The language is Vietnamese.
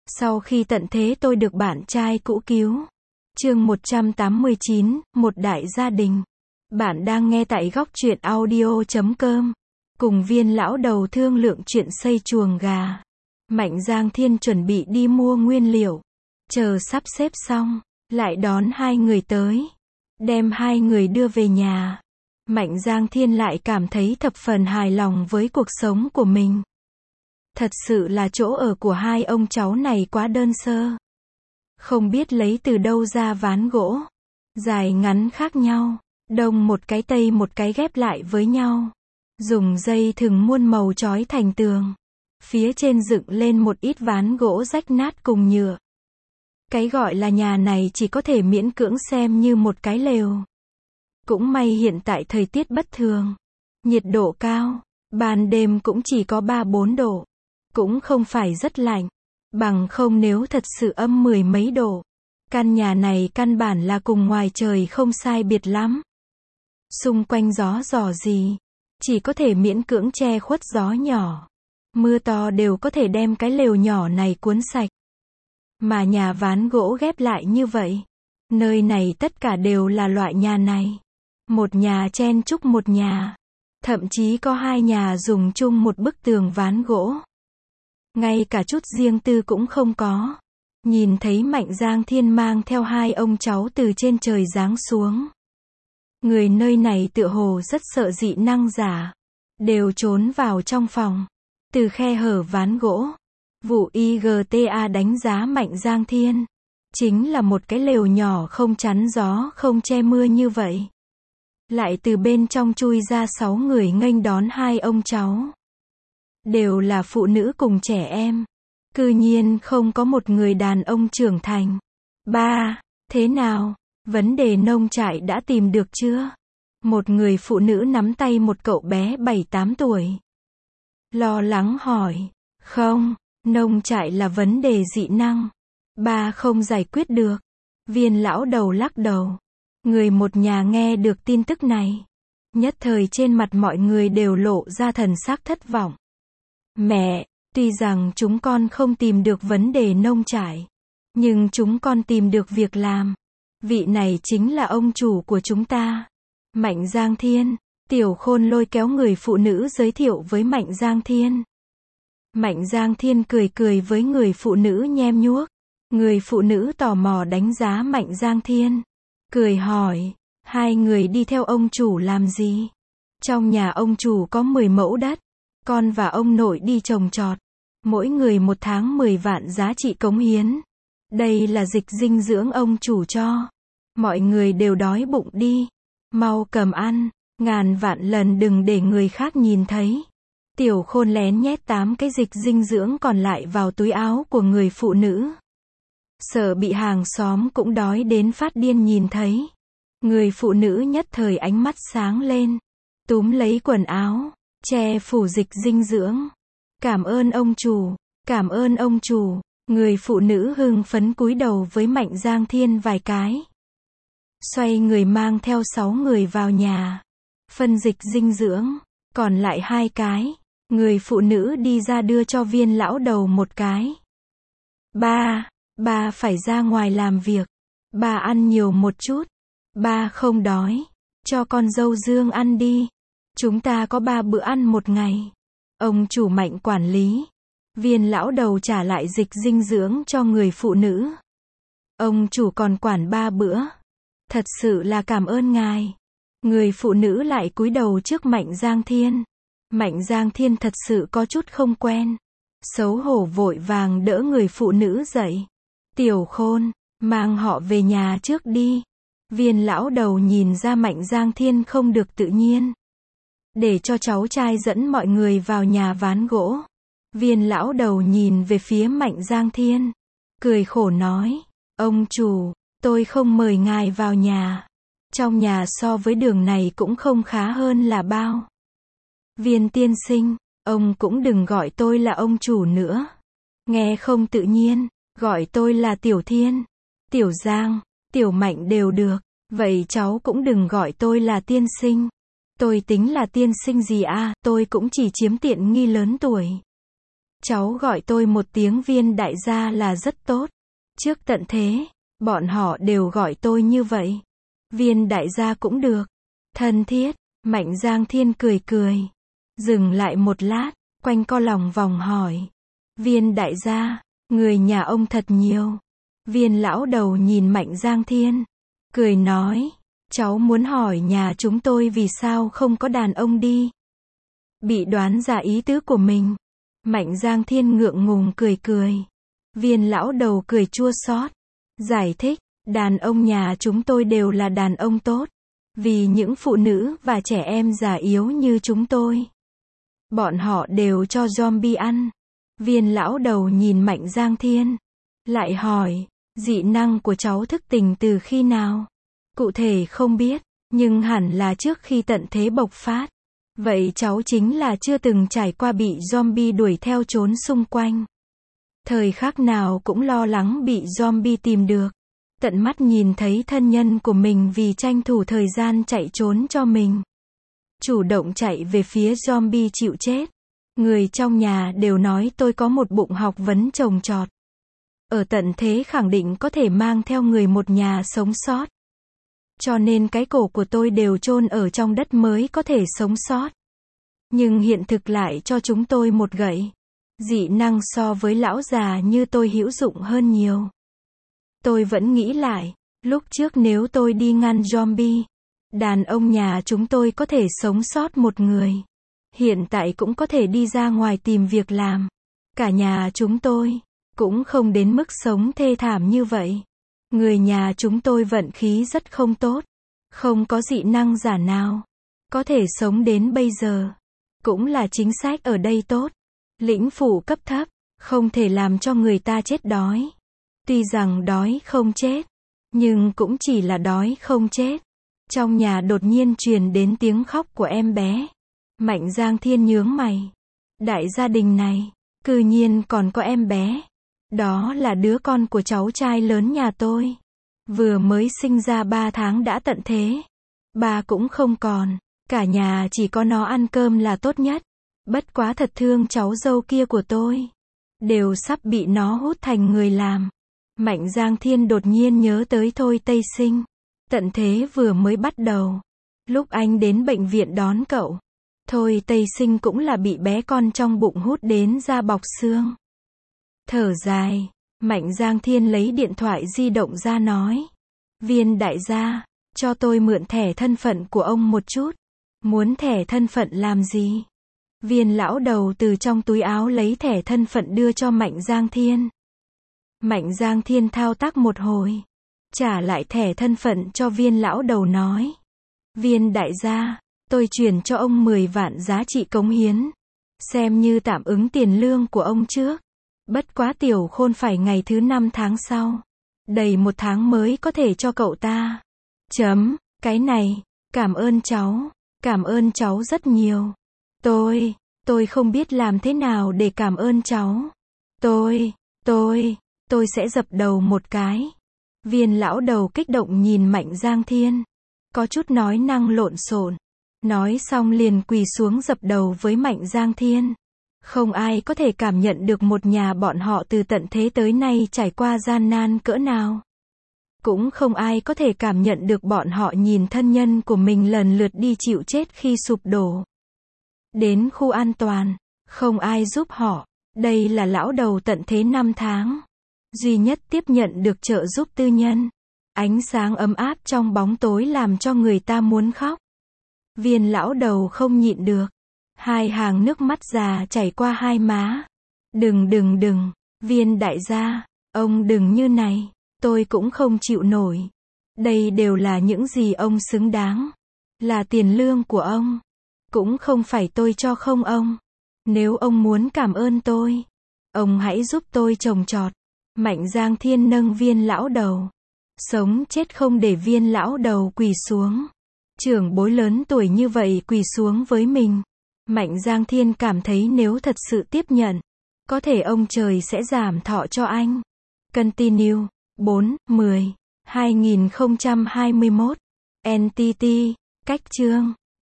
Sau khi tận thế tôi được bạn trai cũ cứu. Chương 189, một đại gia đình. Bạn đang nghe tại góc truyện audio.com. Cùng Viên lão đầu thương lượng chuyện xây chuồng gà. Mạnh Giang Thiên chuẩn bị đi mua nguyên liệu. Chờ sắp xếp xong, lại đón hai người tới. Đem hai người đưa về nhà. Mạnh Giang Thiên lại cảm thấy thập phần hài lòng với cuộc sống của mình. Thật sự là chỗ ở của hai ông cháu này quá đơn sơ. Không biết lấy từ đâu ra ván gỗ. Dài ngắn khác nhau. Đông một cái tây một cái ghép lại với nhau. Dùng dây thừng muôn màu trói thành tường. Phía trên dựng lên một ít ván gỗ rách nát cùng nhựa. Cái gọi là nhà này chỉ có thể miễn cưỡng xem như một cái lều. Cũng may hiện tại thời tiết bất thường. Nhiệt độ cao. Ban đêm cũng chỉ có 3-4 độ. Cũng không phải rất lạnh. Bằng không nếu thật sự âm 10 mấy độ. Căn nhà này căn bản là cùng ngoài trời không sai biệt lắm. Xung quanh gió rò gì. Chỉ có thể miễn cưỡng che khuất gió nhỏ. Mưa to đều có thể đem cái lều nhỏ này cuốn sạch. Mà nhà ván gỗ ghép lại như vậy. Nơi này tất cả đều là loại nhà này. Một nhà chen chúc một nhà. Thậm chí có hai nhà dùng chung một bức tường ván gỗ. Ngay cả chút riêng tư cũng không có. Nhìn thấy Mạnh Giang Thiên mang theo hai ông cháu từ trên trời giáng xuống. Người nơi này tựa hồ rất sợ dị năng giả. Đều trốn vào trong phòng. Từ khe hở ván gỗ. Vụ IGTA đánh giá Mạnh Giang Thiên. Chính là một cái lều nhỏ không chắn gió không che mưa như vậy. Lại từ bên trong chui ra 6 người nghênh đón hai ông cháu. Đều là phụ nữ cùng trẻ em. Cư nhiên không có một người đàn ông trưởng thành. Ba, thế nào? Vấn đề nông trại đã tìm được chưa? Một người phụ nữ nắm tay một cậu bé 7-8 tuổi. Lo lắng hỏi. Không, nông trại là vấn đề dị năng. Ba không giải quyết được. Viên lão đầu lắc đầu. Người một nhà nghe được tin tức này. Nhất thời trên mặt mọi người đều lộ ra thần sắc thất vọng. Mẹ, tuy rằng chúng con không tìm được vấn đề nông trại. Nhưng chúng con tìm được việc làm. Vị này chính là ông chủ của chúng ta. Mạnh Giang Thiên. Tiểu Khôn lôi kéo người phụ nữ giới thiệu với Mạnh Giang Thiên. Mạnh Giang Thiên cười cười với người phụ nữ nhem nhuốc. Người phụ nữ tò mò đánh giá Mạnh Giang Thiên. Cười hỏi, hai người đi theo ông chủ làm gì? Trong nhà ông chủ có 10 mẫu đất. Con và ông nội đi trồng trọt. Mỗi người 1 tháng 10 vạn giá trị cống hiến. Đây là dịch dinh dưỡng ông chủ cho. Mọi người đều đói bụng đi. Mau cầm ăn. Ngàn vạn lần đừng để người khác nhìn thấy. Tiểu Khôn lén nhét 8 cái dịch dinh dưỡng còn lại vào túi áo của người phụ nữ. Sợ bị hàng xóm cũng đói đến phát điên nhìn thấy. Người phụ nữ nhất thời ánh mắt sáng lên. Túm lấy quần áo. Che phủ dịch dinh dưỡng. Cảm ơn ông chủ. Cảm ơn ông chủ. Người phụ nữ hưng phấn cúi đầu với Mạnh Giang Thiên vài cái. Xoay người mang theo 6 người vào nhà. Phân dịch dinh dưỡng. Còn lại 2 cái. Người phụ nữ đi ra đưa cho Viên lão đầu một cái. Ba phải ra ngoài làm việc. Ba ăn nhiều một chút. Ba không đói. Cho con dâu Dương ăn đi. Chúng ta có 3 bữa ăn một ngày. Ông chủ Mạnh quản lý. Viên lão đầu trả lại dịch dinh dưỡng cho người phụ nữ. Ông chủ còn quản 3 bữa. Thật sự là cảm ơn ngài. Người phụ nữ lại cúi đầu trước Mạnh Giang Thiên. Mạnh Giang Thiên thật sự có chút không quen. Xấu hổ vội vàng đỡ người phụ nữ dậy. Tiểu Khôn, mang họ về nhà trước đi. Viên lão đầu nhìn ra Mạnh Giang Thiên không được tự nhiên. Để cho cháu trai dẫn mọi người vào nhà ván gỗ. Viên lão đầu nhìn về phía Mạnh Giang Thiên. Cười khổ nói. Ông chủ, tôi không mời ngài vào nhà. Trong nhà so với đường này cũng không khá hơn là bao. Viên tiên sinh, ông cũng đừng gọi tôi là ông chủ nữa. Nghe không tự nhiên, gọi tôi là Tiểu Thiên, Tiểu Giang, Tiểu Mạnh đều được. Vậy cháu cũng đừng gọi tôi là tiên sinh. Tôi tính là tiên sinh gì à, tôi cũng chỉ chiếm tiện nghi lớn tuổi. Cháu gọi tôi một tiếng Viên đại gia là rất tốt. Trước tận thế, bọn họ đều gọi tôi như vậy. Viên đại gia cũng được. Thân thiết, Mạnh Giang Thiên cười cười. Dừng lại một lát, quanh co lòng vòng hỏi. Viên đại gia, người nhà ông thật nhiều. Viên lão đầu nhìn Mạnh Giang Thiên, cười nói, cháu muốn hỏi nhà chúng tôi vì sao không có đàn ông đi. Bị đoán ra ý tứ của mình. Mạnh Giang Thiên ngượng ngùng cười cười. Viên lão đầu cười chua xót, giải thích, đàn ông nhà chúng tôi đều là đàn ông tốt. Vì những phụ nữ và trẻ em già yếu như chúng tôi. Bọn họ đều cho zombie ăn. Viên lão đầu nhìn Mạnh Giang Thiên, lại hỏi, dị năng của cháu thức tỉnh từ khi nào? Cụ thể không biết, nhưng hẳn là trước khi tận thế bộc phát. Vậy cháu chính là chưa từng trải qua bị zombie đuổi theo trốn xung quanh. Thời khắc nào cũng lo lắng bị zombie tìm được. Tận mắt nhìn thấy thân nhân của mình vì tranh thủ thời gian chạy trốn cho mình. Chủ động chạy về phía zombie chịu chết. Người trong nhà đều nói tôi có một bụng học vấn trồng trọt. Ở tận thế khẳng định có thể mang theo người một nhà sống sót. Cho nên cái cổ của tôi đều chôn ở trong đất mới có thể sống sót. Nhưng hiện thực lại cho chúng tôi một gậy. Dị năng so với lão già như tôi hữu dụng hơn nhiều. Tôi vẫn nghĩ lại, lúc trước nếu tôi đi ngăn zombie, đàn ông nhà chúng tôi có thể sống sót một người. Hiện tại cũng có thể đi ra ngoài tìm việc làm. Cả nhà chúng tôi cũng không đến mức sống thê thảm như vậy. Người nhà chúng tôi vận khí rất không tốt. Không có dị năng giả nào có thể sống đến bây giờ. Cũng là chính sách ở đây tốt. Lĩnh phủ cấp thấp, không thể làm cho người ta chết đói. Tuy rằng đói không chết, nhưng cũng chỉ là đói không chết. Trong nhà đột nhiên truyền đến tiếng khóc của em bé. Mạnh Giang Thiên nhướng mày. Đại gia đình này, cư nhiên còn có em bé. Đó là đứa con của cháu trai lớn nhà tôi. Vừa mới sinh ra 3 tháng đã tận thế. Ba cũng không còn. Cả nhà chỉ có nó ăn cơm là tốt nhất. Bất quá thật thương cháu dâu kia của tôi. Đều sắp bị nó hút thành người làm. Mạnh Giang Thiên đột nhiên nhớ tới Thôi Tây Sinh. Tận thế vừa mới bắt đầu. Lúc anh đến bệnh viện đón cậu, Thôi Tây Sinh cũng là bị bé con trong bụng hút đến da bọc xương. Thở dài, Mạnh Giang Thiên lấy điện thoại di động ra nói. Viên đại gia, cho tôi mượn thẻ thân phận của ông một chút. Muốn thẻ thân phận làm gì? Viên lão đầu từ trong túi áo lấy thẻ thân phận đưa cho Mạnh Giang Thiên. Mạnh Giang Thiên thao tác một hồi, trả lại thẻ thân phận cho viên lão đầu nói. Viên đại gia, tôi chuyển cho ông 10 vạn giá trị cống hiến. Xem như tạm ứng tiền lương của ông trước. Bất quá tiểu khôn phải ngày thứ 5 tháng sau. Đầy 1 tháng mới có thể cho cậu ta. Cái này, cảm ơn cháu rất nhiều. Tôi không biết làm thế nào để cảm ơn cháu. Tôi sẽ dập đầu một cái. Viên lão đầu kích động nhìn Mạnh Giang Thiên. Có chút nói năng lộn xộn. Nói xong liền quỳ xuống dập đầu với Mạnh Giang Thiên. Không ai có thể cảm nhận được một nhà bọn họ từ tận thế tới nay trải qua gian nan cỡ nào. Cũng không ai có thể cảm nhận được bọn họ nhìn thân nhân của mình lần lượt đi chịu chết khi sụp đổ. Đến khu an toàn, không ai giúp họ. Đây là lão đầu tận thế 5 tháng. Duy nhất tiếp nhận được trợ giúp tư nhân. Ánh sáng ấm áp trong bóng tối làm cho người ta muốn khóc. Viên lão đầu không nhịn được. 2 hàng nước mắt già chảy qua hai má. Đừng, viên đại gia, ông đừng như này, tôi cũng không chịu nổi. Đây đều là những gì ông xứng đáng. Là tiền lương của ông. Cũng không phải tôi cho không ông. Nếu ông muốn cảm ơn tôi, ông hãy giúp tôi trồng trọt. Mạnh Giang Thiên nâng viên lão đầu. Sống chết không để viên lão đầu quỳ xuống. Trưởng bối lớn tuổi như vậy quỳ xuống với mình. Mạnh Giang Thiên cảm thấy nếu thật sự tiếp nhận, có thể ông trời sẽ giảm thọ cho anh. Continue. 4/10/2021. NTT. Cách chương